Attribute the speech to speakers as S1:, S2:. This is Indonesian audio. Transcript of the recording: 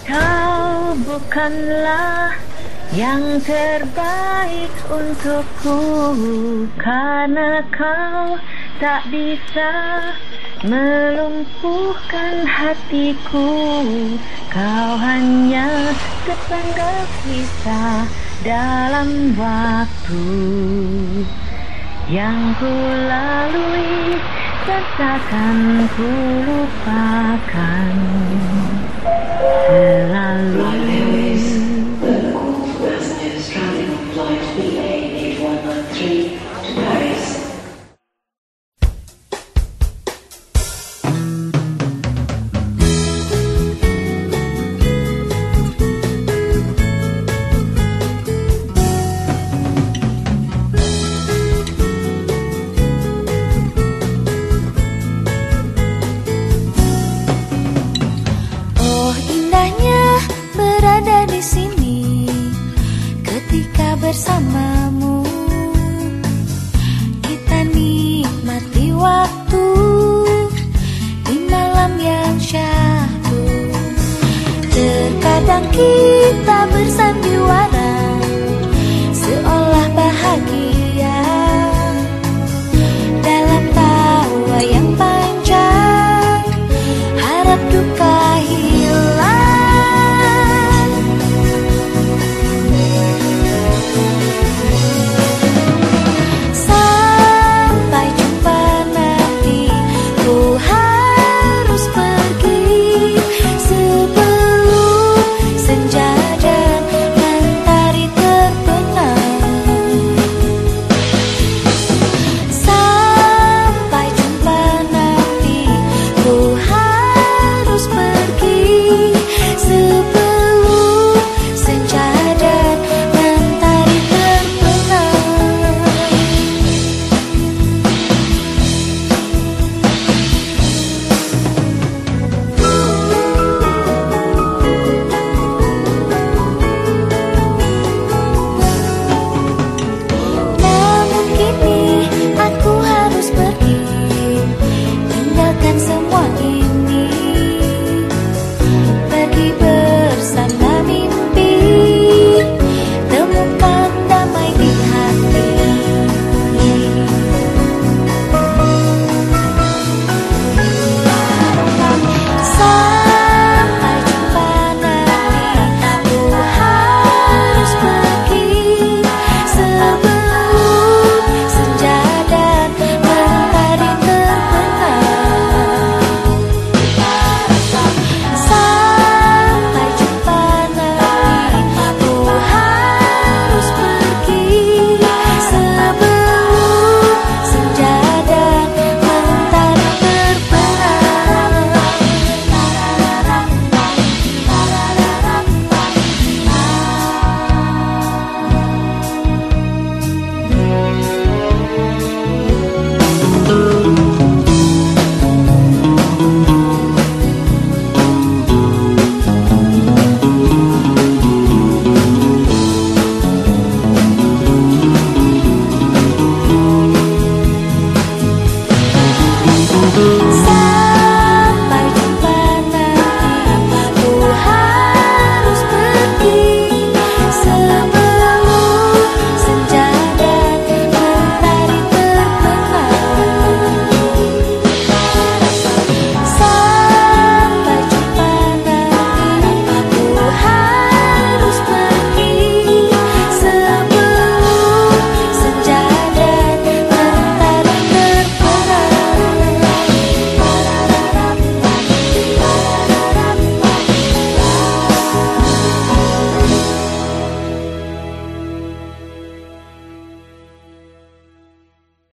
S1: Kau bukanlah yang terbaik untukku, karena kau tak bisa melumpuhkan hatiku. Kau hanya sepenggal kisah dalam waktu yang ku lalui, dan takkan ku lupakan selalu.
S2: The cool passengers traveling on flight BA8113 to Paris.
S3: Bersamamu kita nikmati waktu di malam yang syahdu. Terkadang kita bersandiwara seolah bahagia dalam tawa yang panjang, harap duka